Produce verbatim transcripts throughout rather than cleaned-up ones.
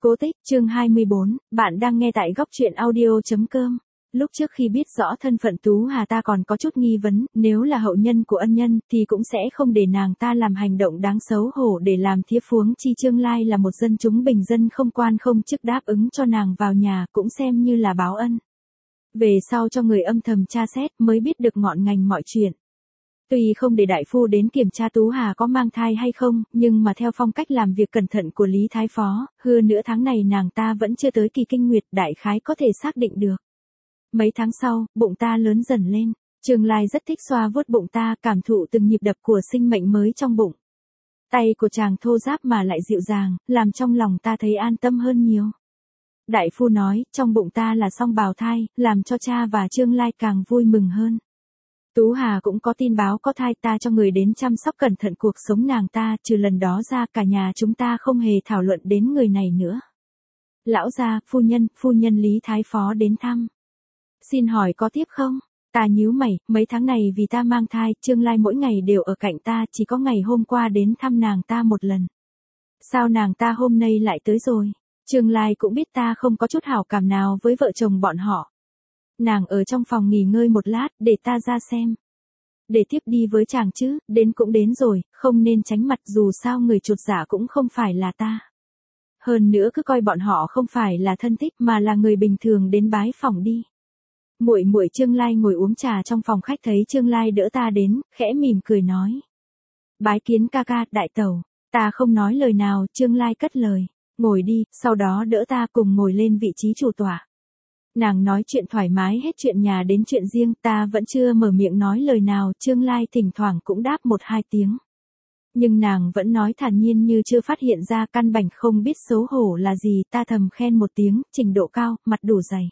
Cố tích, chương hai mươi bốn, bạn đang nghe tại góc truyện audio.com. Lúc trước khi biết rõ thân phận Tú Hà ta còn có chút nghi vấn, nếu là hậu nhân của ân nhân thì cũng sẽ không để nàng ta làm hành động đáng xấu hổ để làm thiếp Phuống Chi. Trương Lai là một dân chúng bình dân không quan không chức, đáp ứng cho nàng vào nhà cũng xem như là báo ân. Về sau cho người âm thầm tra xét mới biết được ngọn ngành mọi chuyện. Tuy không để đại phu đến kiểm tra Tú Hà có mang thai hay không, nhưng mà theo phong cách làm việc cẩn thận của Lý Thái Phó, hư nửa tháng này nàng ta vẫn chưa tới kỳ kinh nguyệt, đại khái có thể xác định được. Mấy tháng sau, bụng ta lớn dần lên, Trương Lai rất thích xoa vuốt bụng ta, cảm thụ từng nhịp đập của sinh mệnh mới trong bụng. Tay của chàng thô ráp mà lại dịu dàng, làm trong lòng ta thấy an tâm hơn nhiều. Đại phu nói, trong bụng ta là song bào thai, làm cho cha và Trương Lai càng vui mừng hơn. Tú Hà cũng có tin báo có thai, ta cho người đến chăm sóc cẩn thận cuộc sống nàng ta, trừ lần đó ra cả nhà chúng ta không hề thảo luận đến người này nữa. Lão gia, phu nhân, phu nhân Lý Thái Phó đến thăm. Xin hỏi có tiếp không? Ta nhíu mày, mấy tháng này vì ta mang thai, Trương Lai mỗi ngày đều ở cạnh ta, chỉ có ngày hôm qua đến thăm nàng ta một lần. Sao nàng ta hôm nay lại tới rồi? Trương Lai cũng biết ta không có chút hảo cảm nào với vợ chồng bọn họ. Nàng ở trong phòng nghỉ ngơi một lát, để ta ra xem. Để tiếp đi với chàng chứ, đến cũng đến rồi, không nên tránh mặt, dù sao người chột dạ cũng không phải là ta. Hơn nữa cứ coi bọn họ không phải là thân thích mà là người bình thường đến bái phỏng đi. Muội muội Trương Lai ngồi uống trà trong phòng khách thấy Trương Lai đỡ ta đến, khẽ mỉm cười nói. Bái kiến ca ca, đại tẩu. Ta không nói lời nào, Trương Lai cất lời. Ngồi đi, sau đó đỡ ta cùng ngồi lên vị trí chủ tọa. Nàng nói chuyện thoải mái hết chuyện nhà đến chuyện riêng, ta vẫn chưa mở miệng nói lời nào, Trương Lai thỉnh thoảng cũng đáp một hai tiếng. Nhưng nàng vẫn nói thản nhiên như chưa phát hiện ra, căn bản không biết xấu hổ là gì, ta thầm khen một tiếng, trình độ cao, mặt đủ dày.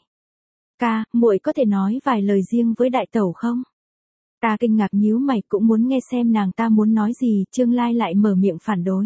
Ca, muội có thể nói vài lời riêng với đại tẩu không? Ta kinh ngạc nhíu mày, cũng muốn nghe xem nàng ta muốn nói gì, Trương Lai lại mở miệng phản đối.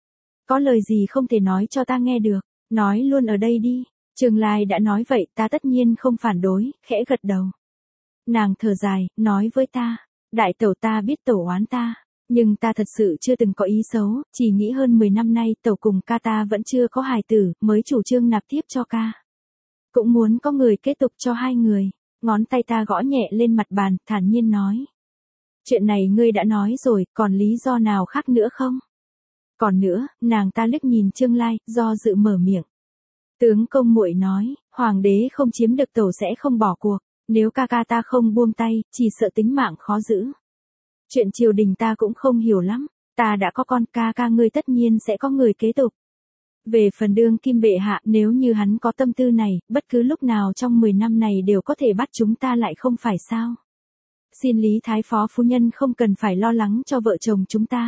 Có lời gì không thể nói cho ta nghe được, nói luôn ở đây đi. Trương Lai đã nói vậy, ta tất nhiên không phản đối, khẽ gật đầu. Nàng thở dài, nói với ta, đại tẩu ta biết tẩu oán ta, nhưng ta thật sự chưa từng có ý xấu, chỉ nghĩ hơn mười năm nay tẩu cùng ca ta vẫn chưa có hài tử, mới chủ trương nạp tiếp cho ca. Cũng muốn có người kế tục cho hai người, ngón tay ta gõ nhẹ lên mặt bàn, thản nhiên nói. Chuyện này ngươi đã nói rồi, còn lý do nào khác nữa không? Còn nữa, nàng ta liếc nhìn Trương Lai, do dự mở miệng. Tướng công muội nói, hoàng đế không chiếm được tẩu sẽ không bỏ cuộc, nếu ca ca ta không buông tay, chỉ sợ tính mạng khó giữ. Chuyện triều đình ta cũng không hiểu lắm, ta đã có con, ca ca ngươi tất nhiên sẽ có người kế tục. Về phần đương kim bệ hạ, nếu như hắn có tâm tư này, bất cứ lúc nào trong mười năm này đều có thể bắt chúng ta lại không phải sao. Xin Lý Thái Phó phu nhân không cần phải lo lắng cho vợ chồng chúng ta.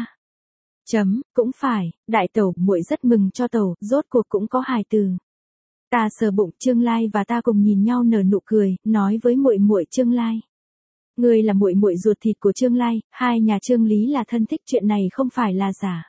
Chấm, cũng phải, đại tẩu, muội rất mừng cho tẩu, rốt cuộc cũng có hài từ. Ta sờ bụng, Trương Lai và ta cùng nhìn nhau nở nụ cười, nói với muội muội Trương Lai. Ngươi là muội muội ruột thịt của Trương Lai, hai nhà Trương Lý là thân thích, chuyện này không phải là giả.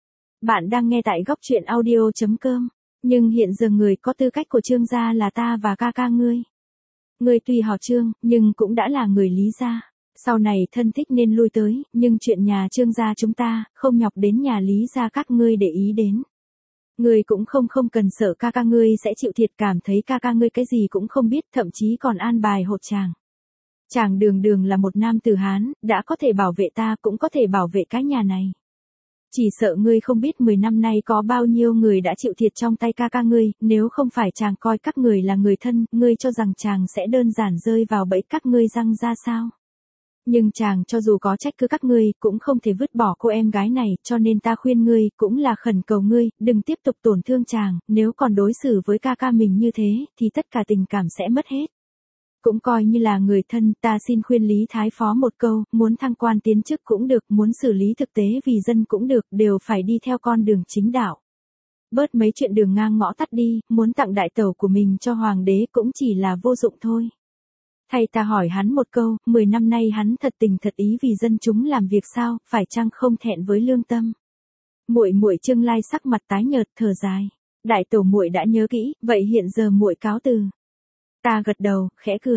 Bạn đang nghe tại góc truyện audio.com, nhưng hiện giờ người có tư cách của Trương gia là ta và ca ca ngươi. Ngươi tuy họ Trương, nhưng cũng đã là người Lý gia. Sau này thân thích nên lui tới, nhưng chuyện nhà Trương gia chúng ta, không nhọc đến nhà Lý gia các ngươi để ý đến. Ngươi cũng không không cần sợ ca ca ngươi sẽ chịu thiệt, cảm thấy ca ca ngươi cái gì cũng không biết, thậm chí còn an bài hộ chàng. Chàng đường đường là một nam tử Hán, đã có thể bảo vệ ta cũng có thể bảo vệ cái nhà này. Chỉ sợ ngươi không biết mười năm nay có bao nhiêu người đã chịu thiệt trong tay ca ca ngươi, nếu không phải chàng coi các người là người thân, ngươi cho rằng chàng sẽ đơn giản rơi vào bẫy các ngươi răng ra sao. Nhưng chàng cho dù có trách cứ các ngươi, cũng không thể vứt bỏ cô em gái này, cho nên ta khuyên ngươi, cũng là khẩn cầu ngươi, đừng tiếp tục tổn thương chàng, nếu còn đối xử với ca ca mình như thế, thì tất cả tình cảm sẽ mất hết. Cũng coi như là người thân, ta xin khuyên Lý Thái Phó một câu, muốn thăng quan tiến chức cũng được, muốn xử lý thực tế vì dân cũng được, đều phải đi theo con đường chính đạo. Bớt mấy chuyện đường ngang ngõ tắt đi, muốn tặng đại tẩu của mình cho hoàng đế cũng chỉ là vô dụng thôi. Thay ta hỏi hắn một câu, mười năm nay hắn thật tình thật ý vì dân chúng làm việc sao, phải chăng không thẹn với lương tâm. Muội muội Trương Lai sắc mặt tái nhợt, thở dài. Đại tẩu muội đã nhớ kỹ, vậy hiện giờ muội cáo từ. Ta gật đầu, khẽ cười.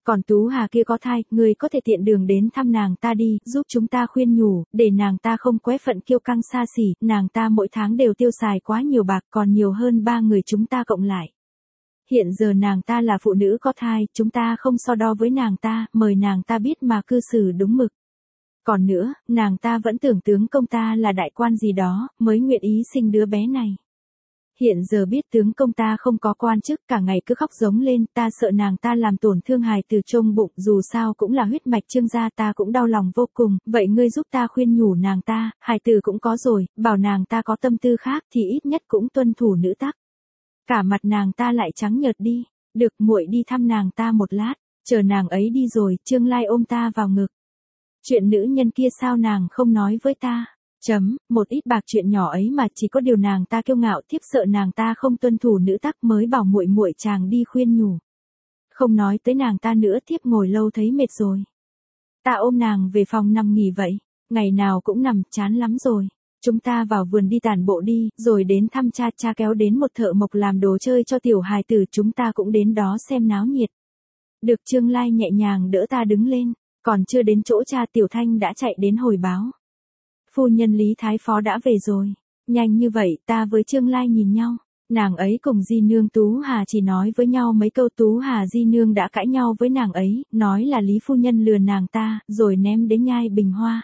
Còn Tú Hà kia có thai, người có thể tiện đường đến thăm nàng ta đi, giúp chúng ta khuyên nhủ, để nàng ta không quấy phận kiêu căng xa xỉ, nàng ta mỗi tháng đều tiêu xài quá nhiều bạc, còn nhiều hơn ba người chúng ta cộng lại. Hiện giờ nàng ta là phụ nữ có thai, chúng ta không so đo với nàng ta, mời nàng ta biết mà cư xử đúng mực. Còn nữa, nàng ta vẫn tưởng tướng công ta là đại quan gì đó, mới nguyện ý sinh đứa bé này. Hiện giờ biết tướng công ta không có quan chức, cả ngày cứ khóc giống lên, ta sợ nàng ta làm tổn thương hài từ trong bụng, dù sao cũng là huyết mạch Trương gia, ta cũng đau lòng vô cùng, vậy ngươi giúp ta khuyên nhủ nàng ta, hài từ cũng có rồi, bảo nàng ta có tâm tư khác thì ít nhất cũng tuân thủ nữ tắc. Cả mặt nàng ta lại trắng nhợt đi, được muội đi thăm nàng ta một lát, chờ nàng ấy đi rồi, Trương Lai ôm ta vào ngực. Chuyện nữ nhân kia sao nàng không nói với ta? Chấm, một ít bạc chuyện nhỏ ấy mà, chỉ có điều nàng ta kiêu ngạo, thiếp sợ nàng ta không tuân thủ nữ tắc mới bảo muội muội chàng đi khuyên nhủ. Không nói tới nàng ta nữa, thiếp ngồi lâu thấy mệt rồi. Ta ôm nàng về phòng nằm nghỉ vậy, ngày nào cũng nằm chán lắm rồi. Chúng ta vào vườn đi tản bộ đi, rồi đến thăm cha, cha kéo đến một thợ mộc làm đồ chơi cho tiểu hài tử, chúng ta cũng đến đó xem náo nhiệt. Được. Trương Lai nhẹ nhàng đỡ ta đứng lên, còn chưa đến chỗ cha Tiểu Thanh đã chạy đến hồi báo. Phu nhân Lý Thái Phó đã về rồi. Nhanh như vậy, ta với Trương Lai nhìn nhau. Nàng ấy cùng di nương Tú Hà chỉ nói với nhau mấy câu, Tú Hà di nương đã cãi nhau với nàng ấy, nói là Lý phu nhân lừa nàng ta, rồi ném đến nhai bình hoa.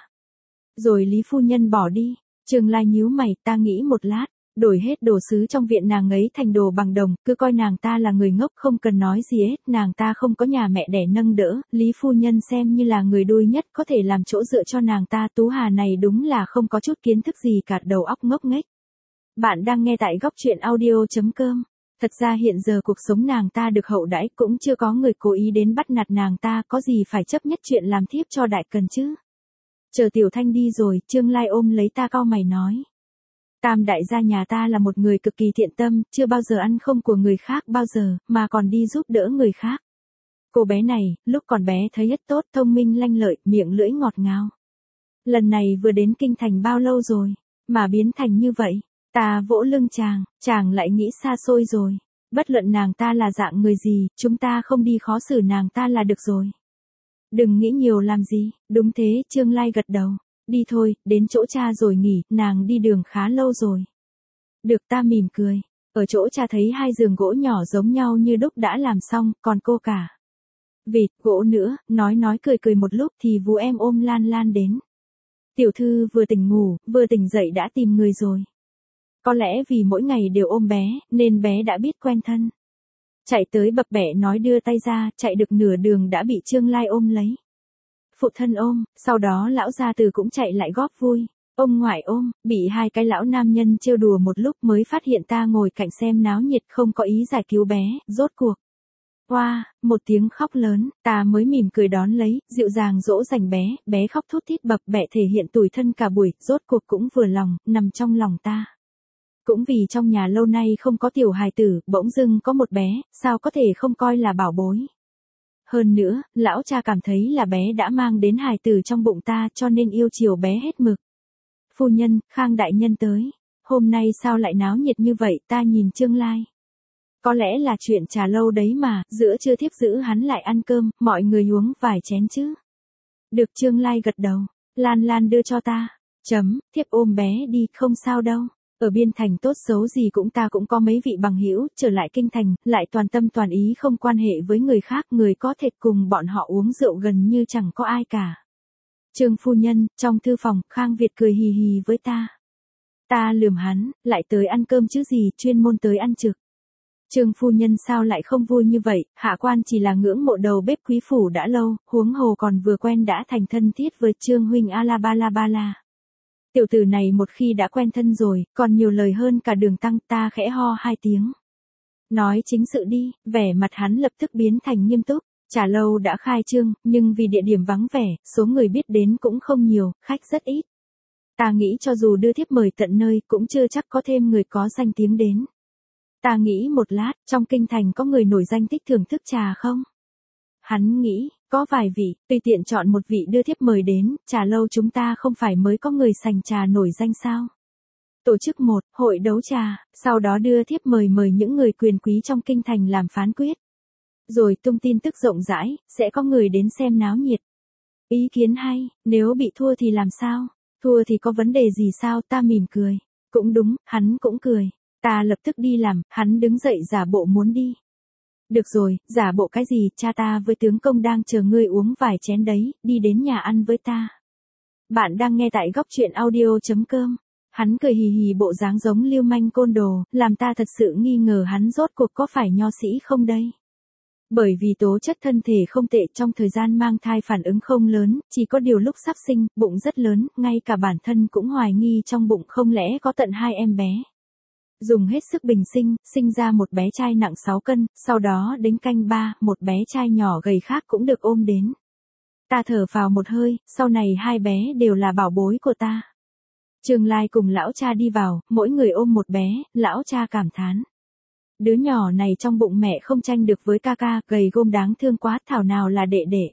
Rồi Lý phu nhân bỏ đi. Trương Lai nhíu mày, ta nghĩ một lát, đổi hết đồ sứ trong viện nàng ấy thành đồ bằng đồng, cứ coi nàng ta là người ngốc không cần nói gì hết, nàng ta không có nhà mẹ đẻ nâng đỡ, Lý phu nhân xem như là người đuôi nhất có thể làm chỗ dựa cho nàng ta, Tú Hà này đúng là không có chút kiến thức gì cả, đầu óc ngốc nghếch. Bạn đang nghe tại góc truyện audio chấm com. Thật ra hiện giờ cuộc sống nàng ta được hậu đãi, cũng chưa có người cố ý đến bắt nạt nàng ta, có gì phải chấp nhất chuyện làm thiếp cho đại cần chứ. Chờ Tiểu Thanh đi rồi, Trương Lai ôm lấy ta cau mày nói. Tam đại gia nhà ta là một người cực kỳ thiện tâm, chưa bao giờ ăn không của người khác bao giờ, mà còn đi giúp đỡ người khác. Cô bé này, lúc còn bé thấy rất tốt, thông minh lanh lợi, miệng lưỡi ngọt ngào. Lần này vừa đến kinh thành bao lâu rồi, mà biến thành như vậy, ta vỗ lưng chàng, chàng lại nghĩ xa xôi rồi. Bất luận nàng ta là dạng người gì, chúng ta không đi khó xử nàng ta là được rồi. Đừng nghĩ nhiều làm gì, đúng thế, Trương Lai gật đầu. Đi thôi, đến chỗ cha rồi nghỉ, nàng đi đường khá lâu rồi. Được, ta mỉm cười. Ở chỗ cha thấy hai giường gỗ nhỏ giống nhau như đúc đã làm xong, còn cô cả vịt gỗ nữa, nói nói cười cười một lúc thì vú em ôm Lan Lan đến. Tiểu thư vừa tỉnh ngủ, vừa tỉnh dậy đã tìm người rồi. Có lẽ vì mỗi ngày đều ôm bé, nên bé đã biết quen thân. Chạy tới bập bẹ nói đưa tay ra, chạy được nửa đường đã bị Trương Lai ôm lấy. Phụ thân ôm, sau đó lão gia từ cũng chạy lại góp vui. Ông ngoại ôm, bị hai cái lão nam nhân trêu đùa một lúc mới phát hiện ta ngồi cạnh xem náo nhiệt không có ý giải cứu bé, rốt cuộc. Oa, wow, một tiếng khóc lớn, ta mới mỉm cười đón lấy, dịu dàng dỗ dành bé, bé khóc thút thít bập bẹ thể hiện tủi thân cả buổi, rốt cuộc cũng vừa lòng, nằm trong lòng ta. Cũng vì trong nhà lâu nay không có tiểu hài tử, bỗng dưng có một bé, sao có thể không coi là bảo bối. Hơn nữa, lão cha cảm thấy là bé đã mang đến hài tử trong bụng ta cho nên yêu chiều bé hết mực. Phu nhân, Khang đại nhân tới. Hôm nay sao lại náo nhiệt như vậy, ta nhìn Trương Lai. Có lẽ là chuyện trà lâu đấy mà, giữa trưa thiếp giữ hắn lại ăn cơm, mọi người uống vài chén chứ. Được. Trương Lai gật đầu. Lan Lan đưa cho ta. Chấm, thiếp ôm bé đi, không sao đâu. Ở biên thành tốt xấu gì cũng ta cũng có mấy vị bằng hữu, trở lại kinh thành, lại toàn tâm toàn ý không quan hệ với người khác, người có thể cùng bọn họ uống rượu gần như chẳng có ai cả. Trương phu nhân, trong thư phòng, Khang Việt cười hì hì với ta. Ta lườm hắn, lại tới ăn cơm chứ gì, chuyên môn tới ăn trực. Trương phu nhân sao lại không vui như vậy, hạ quan chỉ là ngưỡng mộ đầu bếp quý phủ đã lâu, huống hồ còn vừa quen đã thành thân thiết với Trương huynh a la ba la ba la. Tiểu tử này một khi đã quen thân rồi, còn nhiều lời hơn cả Đường Tăng, ta khẽ ho hai tiếng. Nói chính sự đi, vẻ mặt hắn lập tức biến thành nghiêm túc. Trà lâu đã khai trương, nhưng vì địa điểm vắng vẻ, số người biết đến cũng không nhiều, khách rất ít. Ta nghĩ cho dù đưa thiếp mời tận nơi, cũng chưa chắc có thêm người có danh tiếng đến. Ta nghĩ một lát, trong kinh thành có người nổi danh thích thưởng thức trà không? Hắn nghĩ, có vài vị, tùy tiện chọn một vị đưa thiếp mời đến, trà lâu chúng ta không phải mới có người sành trà nổi danh sao? Tổ chức một hội đấu trà, sau đó đưa thiếp mời mời những người quyền quý trong kinh thành làm phán quyết. Rồi tung tin tức rộng rãi, sẽ có người đến xem náo nhiệt. Ý kiến hay, nếu bị thua thì làm sao? Thua thì có vấn đề gì sao? Ta mỉm cười. Cũng đúng, hắn cũng cười. Ta lập tức đi làm, hắn đứng dậy giả bộ muốn đi. Được rồi, giả bộ cái gì, cha ta với tướng công đang chờ ngươi uống vài chén đấy, đi đến nhà ăn với ta. Bạn đang nghe tại góc truyện audio.com. Hắn cười hì hì bộ dáng giống lưu manh côn đồ, làm ta thật sự nghi ngờ hắn rốt cuộc có phải nho sĩ không đây. Bởi vì tố chất thân thể không tệ, trong thời gian mang thai phản ứng không lớn, chỉ có điều lúc sắp sinh, bụng rất lớn, ngay cả bản thân cũng hoài nghi trong bụng không lẽ có tận hai em bé. Dùng hết sức bình sinh, sinh ra một bé trai nặng sáu cân, sau đó đến canh ba, một bé trai nhỏ gầy khác cũng được ôm đến. Ta thở vào một hơi, sau này hai bé đều là bảo bối của ta. Trương Lai cùng lão cha đi vào, mỗi người ôm một bé, lão cha cảm thán. Đứa nhỏ này trong bụng mẹ không tranh được với ca ca, gầy gôm đáng thương quá, thảo nào là đệ đệ.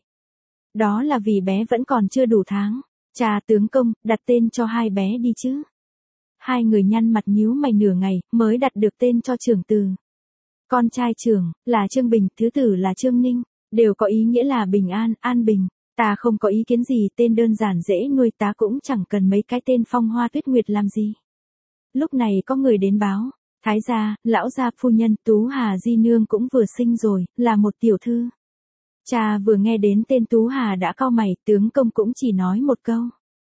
Đó là vì bé vẫn còn chưa đủ tháng. Cha tướng công, đặt tên cho hai bé đi chứ. Hai người nhăn mặt nhíu mày nửa ngày, mới đặt được tên cho Trưởng Từ. Con trai Trưởng, là Trương Bình, thứ tử là Trương Ninh, đều có ý nghĩa là bình an, an bình. Ta không có ý kiến gì, tên đơn giản dễ nuôi, ta cũng chẳng cần mấy cái tên phong hoa tuyết nguyệt làm gì. Lúc này có người đến báo. Thái gia, lão gia phu nhân, Tú Hà di nương cũng vừa sinh rồi, là một tiểu thư. Cha vừa nghe đến tên Tú Hà đã cau mày, tướng công cũng chỉ nói một câu.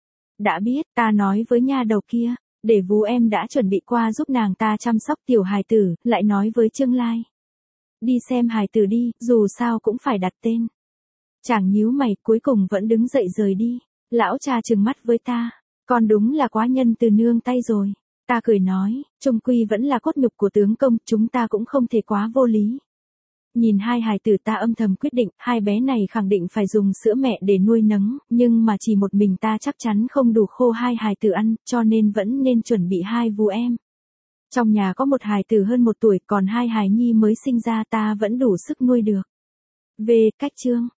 Đã biết, ta nói với nha đầu kia, để vú em đã chuẩn bị qua giúp nàng ta chăm sóc tiểu hài tử, lại nói với Trương Lai. Đi xem hài tử đi, dù sao cũng phải đặt tên. Chàng nhíu mày, cuối cùng vẫn đứng dậy rời đi. Lão cha trừng mắt với ta, con đúng là quá nhân từ nương tay rồi. Ta cười nói, chung quy vẫn là cốt nhục của tướng công, chúng ta cũng không thể quá vô lý. Nhìn hai hài tử ta âm thầm quyết định, hai bé này khẳng định phải dùng sữa mẹ để nuôi nấng, nhưng mà chỉ một mình ta chắc chắn không đủ khô hai hài tử ăn, cho nên vẫn nên chuẩn bị hai vú em. Trong nhà có một hài tử hơn một tuổi, còn hai hài nhi mới sinh ra, ta vẫn đủ sức nuôi được. Về cách chương